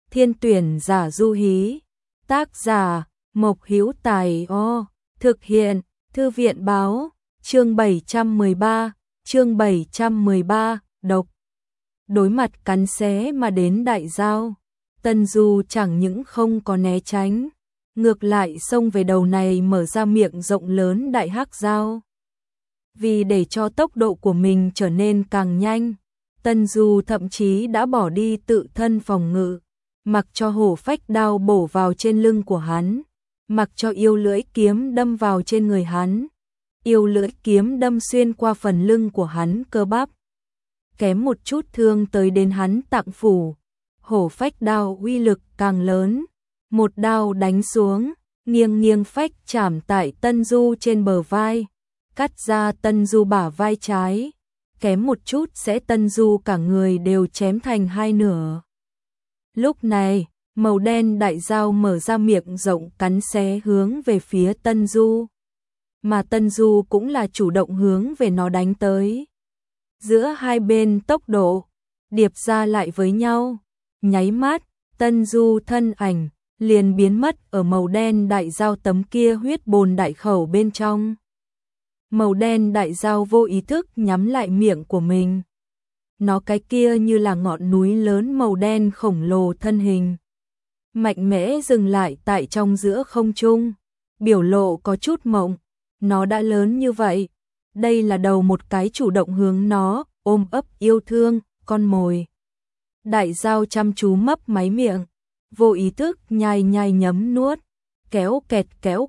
Thiên tuyển giả du hí. Tác giả Mộc Hữu Tài. Thực hiện Thư viện báo. Chương 713, độc. Đối mặt cắn xé mà đến đại giao, Tân Du chẳng những không có né tránh, ngược lại xông về đầu này mở ra miệng rộng lớn đại hắc giao. Vì để cho tốc độ của mình trở nên càng nhanh, Tân Du thậm chí đã bỏ đi tự thân phòng ngự, mặc cho hổ phách đao bổ vào trên lưng của hắn, mặc cho yêu lưỡi kiếm đâm vào trên người hắn. Yêu lưỡi kiếm đâm xuyên qua phần lưng của hắn cơ bắp, kém một chút thương tới đến hắn tạng phủ. Hổ phách đao uy lực càng lớn, một đao đánh xuống, nghiêng phách chạm tại Tân Du trên bờ vai, cắt ra Tân Du bả vai trái, kém một chút sẽ Tân Du cả người đều chém thành hai nửa. Lúc này, màu đen đại dao mở ra miệng rộng cắn xé hướng về phía Tân Du, mà Tân Du cũng là chủ động hướng về nó đánh tới. Giữa hai bên tốc độ điệp ra lại với nhau, nháy mắt, Tân Du thân ảnh liền biến mất ở màu đen đại dao tấm kia huyết bồn đại khẩu bên trong. Màu đen đại dao vô ý thức nhắm lại miệng của mình. Nó cái kia như là ngọn núi lớn màu đen khổng lồ thân hình, mạnh mẽ dừng lại tại trong giữa không trung, biểu lộ có chút mộng. Nó đã lớn như vậy, đây là đầu một cái chủ động hướng nó ôm ấp yêu thương con mồi. Đại dao chăm chú mấp máy miệng, vô ý thức nhai nhấm nuốt, kéo kẹt,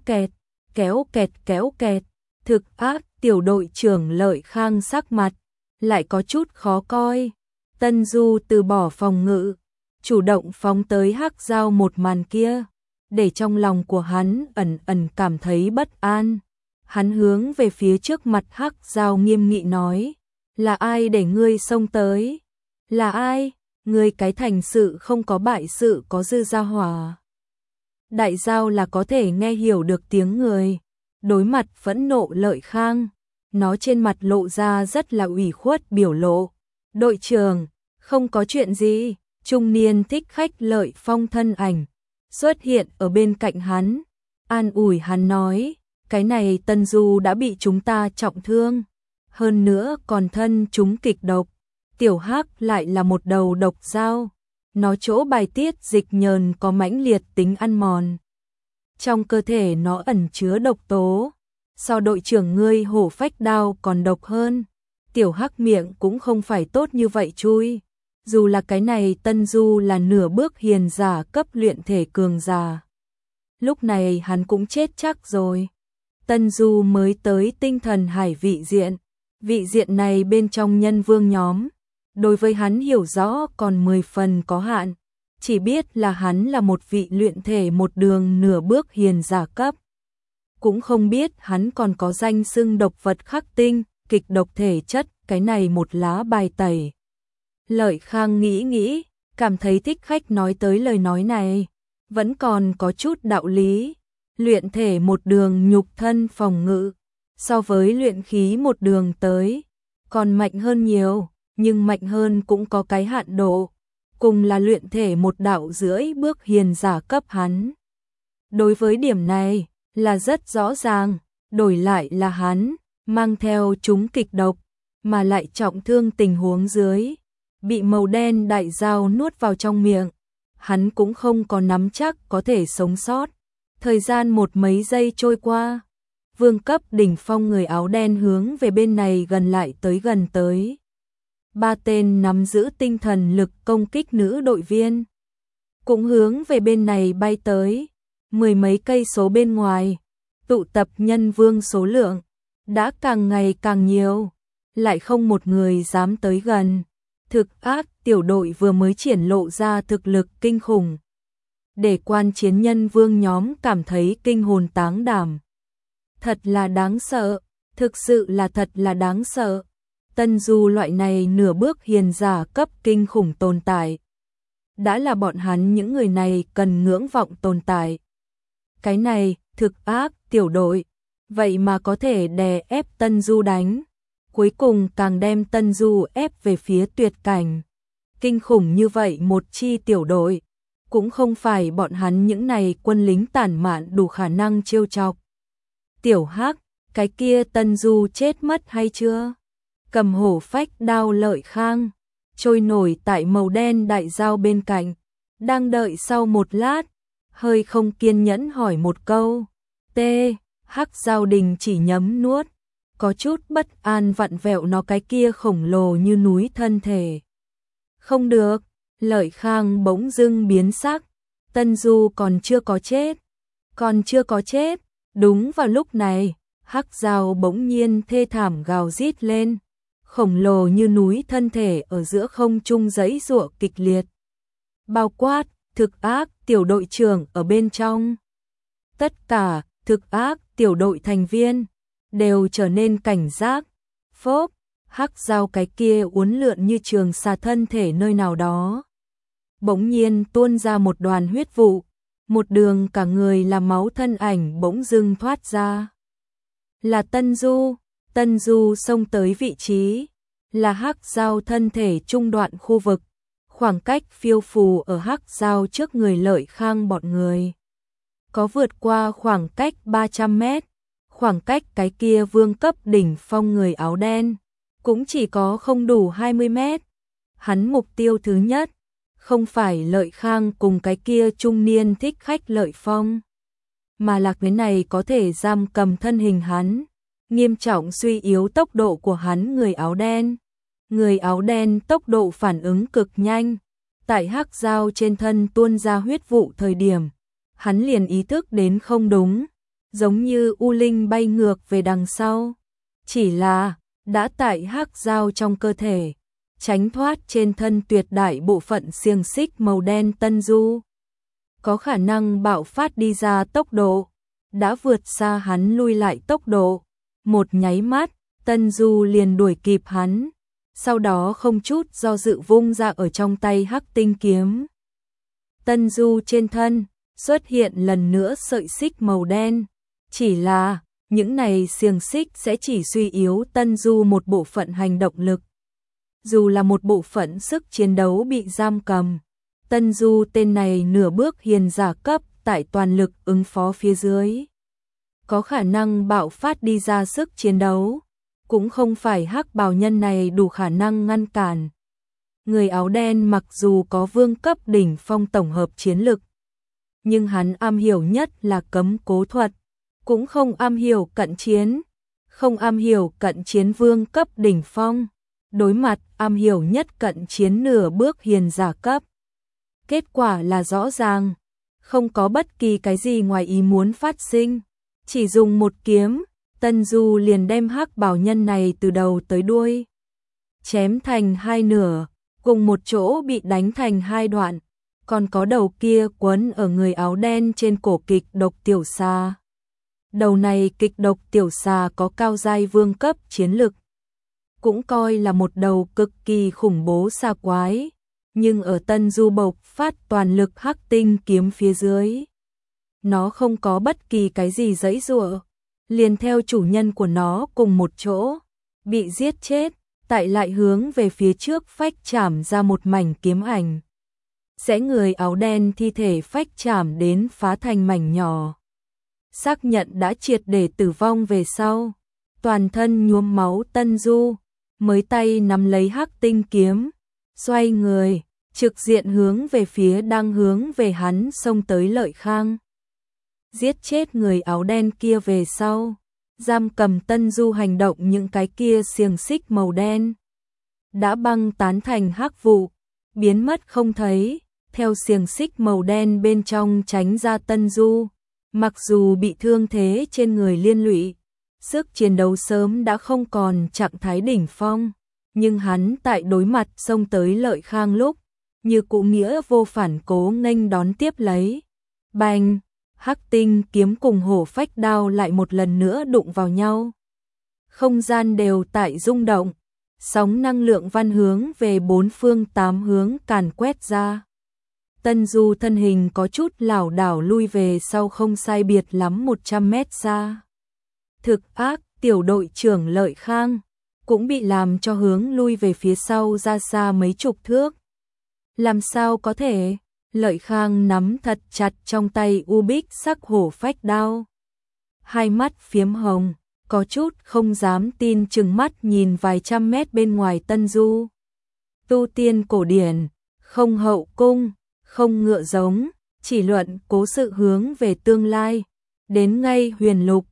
thực ác. Tiểu đội trưởng Lợi Khang sắc mặt lại có chút khó coi. Tân Du từ bỏ phòng ngự, chủ động phóng tới hắc dao một màn kia, để trong lòng của hắn ẩn cảm thấy bất an. Hắn hướng về phía trước mặt hắc dao nghiêm nghị nói, là ai để ngươi xông tới? Là ai? Ngươi cái thành sự không có bại sự có dư gia hỏa. Đại dao là có thể nghe hiểu được tiếng người. Đối mặt phẫn nộ Lợi Khang, nó trên mặt lộ ra rất là ủy khuất biểu lộ. Đội trưởng, không có chuyện gì. Trung niên thích khách Lợi Phong thân ảnh xuất hiện ở bên cạnh hắn, an ủi hắn nói, cái này Tân Du đã bị chúng ta trọng thương, hơn nữa còn thân chúng kịch độc. Tiểu hắc lại là một đầu độc dao, nó chỗ bài tiết dịch nhờn có mãnh liệt tính ăn mòn, trong cơ thể nó ẩn chứa độc tố, so đội trưởng ngươi hổ phách đao còn độc hơn. Tiểu hắc miệng cũng không phải tốt như vậy chui, dù là cái này Tân Du là nửa bước hiền giả cấp luyện thể cường giả, lúc này hắn cũng chết chắc rồi. Tân Du mới tới tinh thần hải vị diện này bên trong nhân vương nhóm, đối với hắn hiểu rõ còn 10 phần có hạn, chỉ biết là hắn là một vị luyện thể một đường nửa bước hiền giả cấp, cũng không biết hắn còn có danh xưng độc vật khắc tinh, kịch độc thể chất, cái này một lá bài tẩy. Lợi Khang nghĩ, cảm thấy thích khách nói tới lời nói này vẫn còn có chút đạo lý. Luyện thể một đường nhục thân phòng ngự, so với luyện khí một đường tới, còn mạnh hơn nhiều, nhưng mạnh hơn cũng có cái hạn độ, cùng là luyện thể một đạo rưỡi bước hiền giả cấp hắn. Đối với điểm này, là rất rõ ràng, đổi lại là hắn, mang theo chúng kịch độc, mà lại trọng thương tình huống dưới, bị màu đen đại dao nuốt vào trong miệng, hắn cũng không có nắm chắc có thể sống sót. Thời gian một mấy giây trôi qua, vương cấp đỉnh phong người áo đen hướng về bên này gần tới. 3 tên nắm giữ tinh thần lực công kích nữ đội viên cũng hướng về bên này bay tới. 10 mấy cây số bên ngoài, tụ tập nhân vương số lượng đã càng ngày càng nhiều, lại không một người dám tới gần. Thực ác tiểu đội vừa mới triển lộ ra thực lực kinh khủng, để quan chiến nhân vương nhóm cảm thấy kinh hồn táng đảm. Thật là đáng sợ, thực sự là thật là đáng sợ. Tân Du loại này nửa bước hiền giả cấp kinh khủng tồn tại, đã là bọn hắn những người này cần ngưỡng vọng tồn tại. Cái này, thực ác tiểu đội, vậy mà có thể đè ép Tân Du đánh, cuối cùng càng đem Tân Du ép về phía tuyệt cảnh. Kinh khủng như vậy một chi tiểu đội, cũng không phải bọn hắn những này quân lính tản mạn đủ khả năng trêu chọc. Tiểu Hắc, cái kia Tân Du chết mất hay chưa? Cầm hổ phách đao Lợi Khang, trôi nổi tại màu đen đại dao bên cạnh, đang đợi sau một lát, hơi không kiên nhẫn hỏi một câu. Hắc Giao Đình chỉ nhấm nuốt, có chút bất an vặn vẹo nó cái kia khổng lồ như núi thân thể. Không được, Lợi Khang bỗng dưng biến sắc, Tân Du còn chưa có chết. Còn chưa có chết. Đúng vào lúc này, Hắc Giao bỗng nhiên thê thảm gào rít lên, khổng lồ như núi thân thể ở giữa không trung giãy giụa kịch liệt. Bao quát, Thực Ác, tiểu đội trưởng ở bên trong. Tất cả, Thực Ác, tiểu đội thành viên, đều trở nên cảnh giác. Phốp, Hắc Giao cái kia uốn lượn như trường xà thân thể nơi nào đó. Bỗng nhiên tuôn ra một đoàn huyết vụ, một đường cả người là máu thân ảnh bỗng dưng thoát ra. Là Tân Du xông tới vị trí, là Hắc Giao thân thể trung đoạn khu vực, khoảng cách phiêu phù ở Hắc Giao trước người Lợi Khang bọn người. Có vượt qua khoảng cách 300 mét, khoảng cách cái kia vương cấp đỉnh phong người áo đen, cũng chỉ có không đủ 20 mét. Hắn mục tiêu thứ nhất, không phải Lợi Khang cùng cái kia trung niên thích khách Lợi Phong, mà là cái này có thể giam cầm thân hình hắn, nghiêm trọng suy yếu tốc độ của hắn người áo đen. Người áo đen tốc độ phản ứng cực nhanh, tại Hắc Giao trên thân tuôn ra huyết vụ thời điểm, hắn liền ý thức đến không đúng, giống như u linh bay ngược về đằng sau. Chỉ là, đã tại Hắc Giao trong cơ thể, tránh thoát trên thân tuyệt đại bộ phận xiềng xích màu đen Tân Du. Có khả năng bạo phát đi ra tốc độ, đã vượt xa hắn lui lại tốc độ. Một nháy mắt, Tân Du liền đuổi kịp hắn, sau đó không chút do dự vung ra ở trong tay Hắc Tinh kiếm. Tân Du trên thân, xuất hiện lần nữa sợi xích màu đen, chỉ là, những này xiềng xích sẽ chỉ suy yếu Tân Du một bộ phận hành động lực. Dù là một bộ phận sức chiến đấu bị giam cầm, Tân Du tên này nửa bước hiền giả cấp tại toàn lực ứng phó phía dưới, có khả năng bạo phát đi ra sức chiến đấu, cũng không phải Hắc bào nhân này đủ khả năng ngăn cản. Người áo đen mặc dù có vương cấp đỉnh phong tổng hợp chiến lực, nhưng hắn am hiểu nhất là cấm cố thuật, cũng không am hiểu cận chiến, không am hiểu cận chiến vương cấp đỉnh phong, đối mặt am hiểu nhất cận chiến nửa bước hiền giả cấp. Kết quả là rõ ràng, không có bất kỳ cái gì ngoài ý muốn phát sinh, chỉ dùng một kiếm, Tân Du liền đem Hắc bào nhân này từ đầu tới đuôi chém thành hai nửa, cùng một chỗ bị đánh thành hai đoạn, còn có đầu kia quấn ở người áo đen trên cổ kịch độc tiểu xà. Đầu này kịch độc tiểu xà có cao giai vương cấp chiến lực, cũng coi là một đầu cực kỳ khủng bố xà quái, nhưng ở Tân Du bộc phát toàn lực Hắc Tinh kiếm phía dưới, nó không có bất kỳ cái gì giãy giụa, liền theo chủ nhân của nó cùng một chỗ bị giết chết, tại lại hướng về phía trước phách chạm ra một mảnh kiếm ảnh, sẽ người áo đen thi thể phách chạm đến phá thành mảnh nhỏ. Xác nhận đã triệt để tử vong về sau, toàn thân nhuốm máu Tân Du mới tay nắm lấy Hắc Tinh kiếm, xoay người, trực diện hướng về phía đang hướng về hắn xông tới Lợi Khang. Giết chết người áo đen kia về sau, giam cầm Tân Du hành động những cái kia xiềng xích màu đen đã băng tán thành hắc vụ, biến mất không thấy, theo xiềng xích màu đen bên trong tránh ra Tân Du. Mặc dù bị thương thế trên người liên lụy, sức chiến đấu sớm đã không còn trạng thái đỉnh phong, nhưng hắn tại đối mặt xông tới Lợi Khang lúc, như cụ nghĩa vô phản cố nghênh đón tiếp lấy. Bành! Hắc Tinh kiếm cùng hổ phách đao lại một lần nữa đụng vào nhau. Không gian đều tại rung động, sóng năng lượng văn hướng về bốn phương tám hướng càn quét ra. Tân Du thân hình có chút lảo đảo lui về sau không sai biệt lắm 100 mét xa. Thực Ác, tiểu đội trưởng Lợi Khang, cũng bị làm cho hướng lui về phía sau ra xa mấy chục thước. Làm sao có thể? Lợi Khang nắm thật chặt trong tay u bích sắc hổ phách đao. Hai mắt phiếm hồng, có chút không dám tin chừng mắt nhìn vài trăm mét bên ngoài Tân Du. Tu tiên cổ điển, không hậu cung, không ngựa giống, chỉ luận cố sự hướng về tương lai. Đến ngay huyền lục,